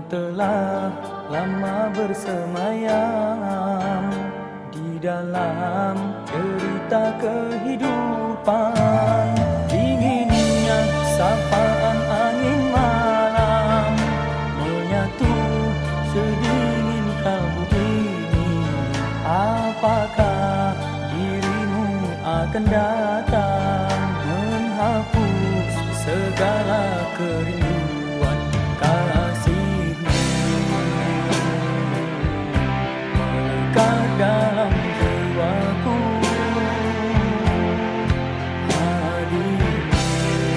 telah lama bersemayam di dalam cerita kehidupan. Dinginnya sapaan angin malam menyatu sedingin kalbu ini. Apakah dirimu akan datang menghapus segala kerinduan kasihmu? Melekat dalam jiwaku hadirmu,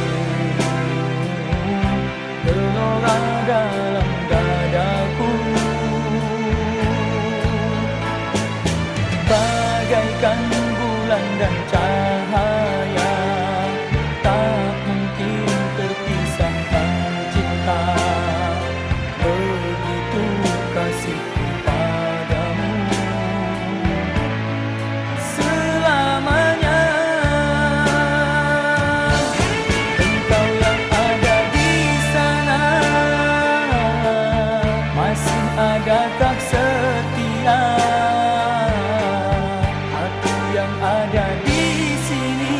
gelora dalam dadaku, bagaikan bulan dan cahaya, tak mungkin terpisahkan cinta. Begitu kasihku padamu selamanya. Engkau yang ada di sana, masih adakah setia? Aku yang ada di sini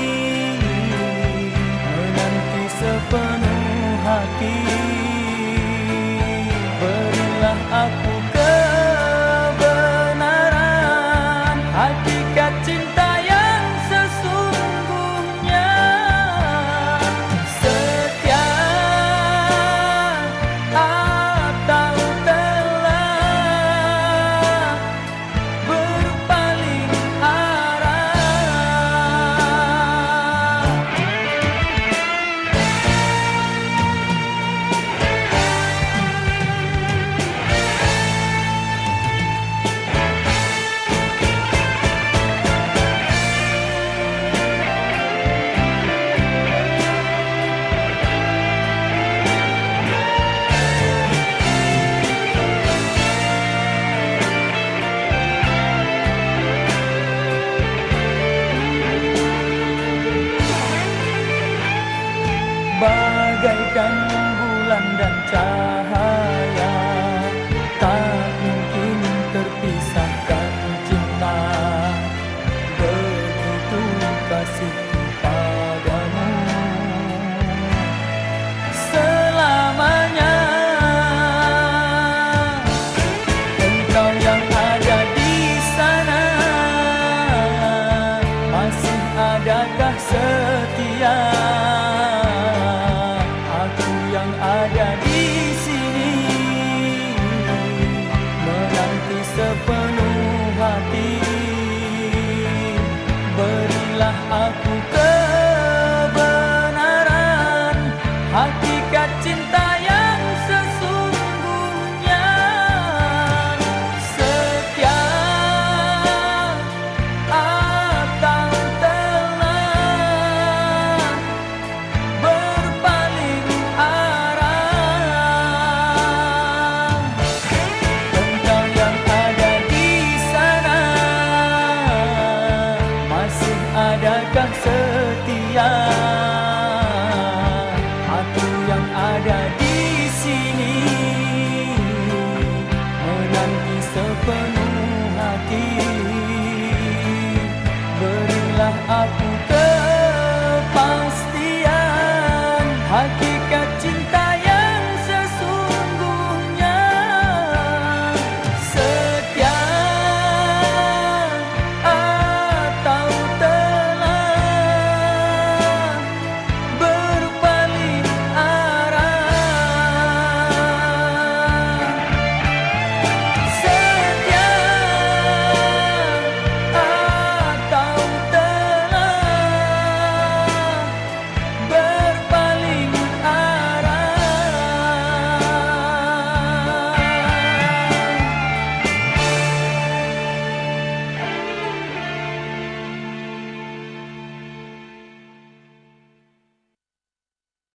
menanti sepenuh hati. Berilah aku kebenaran, hakikat cinta yang sesungguhnya. Setia atau telah berpaling arah. Bagaikan bulan dan cahaya,